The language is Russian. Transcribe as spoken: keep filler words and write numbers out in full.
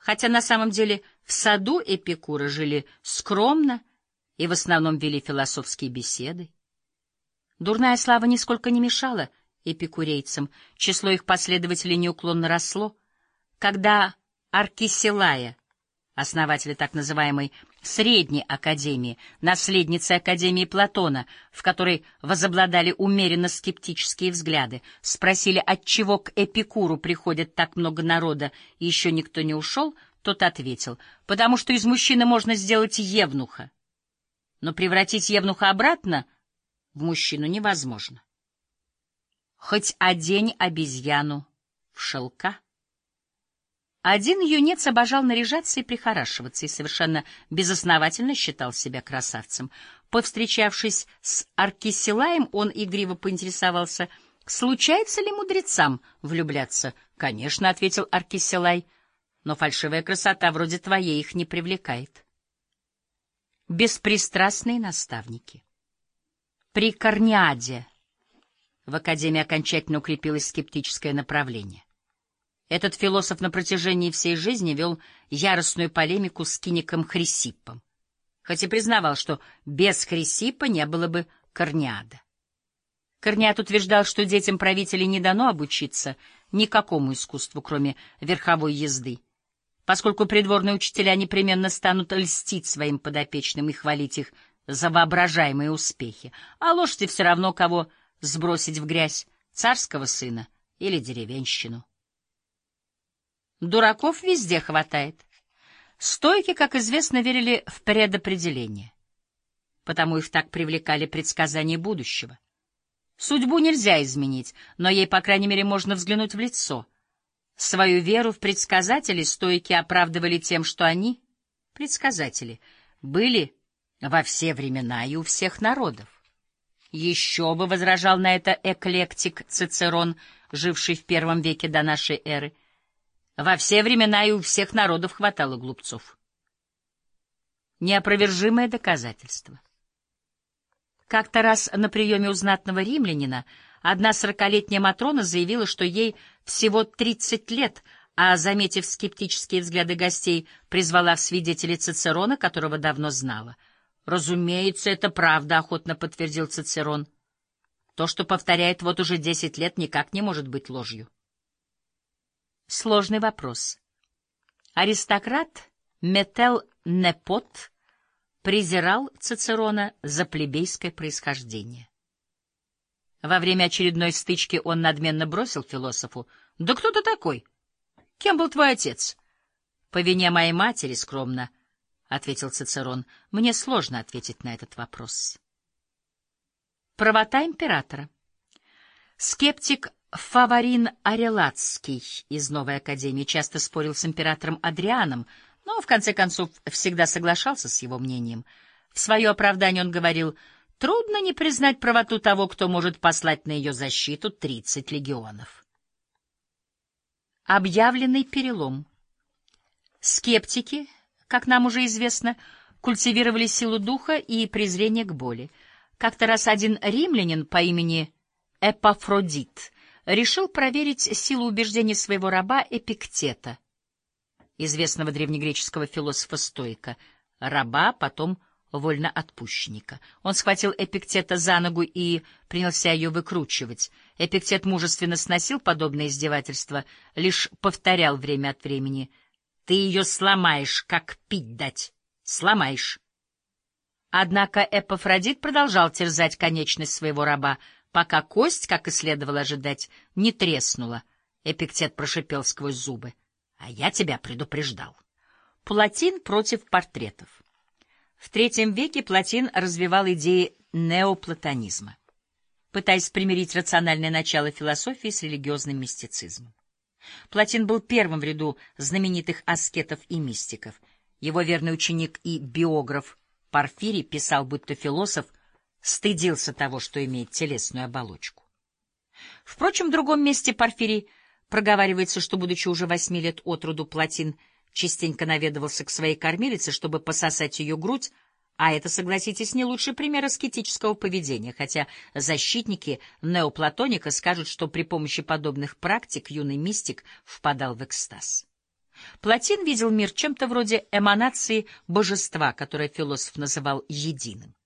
хотя на самом деле в саду Эпикура жили скромно и в основном вели философские беседы. Дурная слава нисколько не мешала эпикурейцам, число их последователей неуклонно росло. Когда Аркисилая, основателя так называемой Средней Академии, наследницы Академии Платона, в которой возобладали умеренно скептические взгляды, спросили, отчего к Эпикуру приходит так много народа и еще никто не ушел, тот ответил: потому что из мужчины можно сделать евнуха, но превратить евнуха обратно в мужчину невозможно. Хоть одень обезьяну в шелка. Один юнец обожал наряжаться и прихорашиваться, и совершенно безосновательно считал себя красавцем. Повстречавшись с Аркисилаем, он игриво поинтересовался, случается ли мудрецам влюбляться. «Конечно», — ответил Аркисилай, — «но фальшивая красота вроде твоей их не привлекает». Беспристрастные наставники. При Корниаде в Академии окончательно укрепилось скептическое направление. Этот философ на протяжении всей жизни вел яростную полемику с киником Хрисиппом, хоть и признавал, что без Хрисиппа не было бы Корниада. Корниад утверждал, что детям правителей не дано обучиться никакому искусству, кроме верховой езды, поскольку придворные учителя непременно станут льстить своим подопечным и хвалить их за воображаемые успехи, а лошади все равно кого сбросить в грязь, царского сына или деревенщину. Дураков везде хватает. Стоики, как известно, верили в предопределение, потому их так привлекали предсказания будущего. Судьбу нельзя изменить, но ей, по крайней мере, можно взглянуть в лицо. Свою веру в предсказателей стоики оправдывали тем, что они, предсказатели, были во все времена и у всех народов. Еще бы возражал на это эклектик Цицерон, живший в первом веке до нашей эры. Во все времена и у всех народов хватало глупцов. Неопровержимое доказательство. Как-то раз на приеме у знатного римлянина одна сорокалетняя Матрона заявила, что ей всего тридцать лет, а, заметив скептические взгляды гостей, призвала в свидетели Цицерона, которого давно знала. «Разумеется, это правда», — охотно подтвердил Цицерон. «То, что повторяет вот уже десять лет, никак не может быть ложью». Сложный вопрос. Аристократ Метел Непот презирал Цицерона за плебейское происхождение. Во время очередной стычки он надменно бросил философу: «Да кто ты такой? Кем был твой отец?» «По вине моей матери, скромно», — ответил Цицерон. «Мне сложно ответить на этот вопрос». Правота императора. Скептик Фаворин Арелатский из Новой Академии часто спорил с императором Адрианом, но в конце концов всегда соглашался с его мнением. В свое оправдание он говорил: «Трудно не признать правоту того, кто может послать на ее защиту тридцать легионов». Объявленный перелом. Скептики, как нам уже известно, культивировали силу духа и презрение к боли. Как-то раз один римлянин по имени Эпафродит решил проверить силу убеждений своего раба Эпиктета, известного древнегреческого философа-стоика, раба, потом вольноотпущенника. Он схватил Эпиктета за ногу и принялся ее выкручивать. Эпиктет мужественно сносил подобное издевательство, лишь повторял время от времени: «Ты ее сломаешь, как пить дать, сломаешь». Однако Эпафродит продолжал терзать конечность своего раба, пока кость, как и следовало ожидать, не треснула. Эпиктет прошипел сквозь зубы: «А я тебя предупреждал». Платин против портретов. В третьем веке Платин развивал идеи неоплатонизма, пытаясь примирить рациональное начало философии с религиозным мистицизмом. Платин был первым в ряду знаменитых аскетов и мистиков. Его верный ученик и биограф Порфирий писал, будто философ стыдился того, что имеет телесную оболочку. Впрочем, в другом месте Порфирий проговаривается, что, будучи уже восьми лет от роду, Платин частенько наведывался к своей кормилице, чтобы пососать ее грудь, а это, согласитесь, не лучший пример аскетического поведения, хотя защитники неоплатоника скажут, что при помощи подобных практик юный мистик впадал в экстаз. Платин видел мир чем-то вроде эманации божества, которое философ называл единым.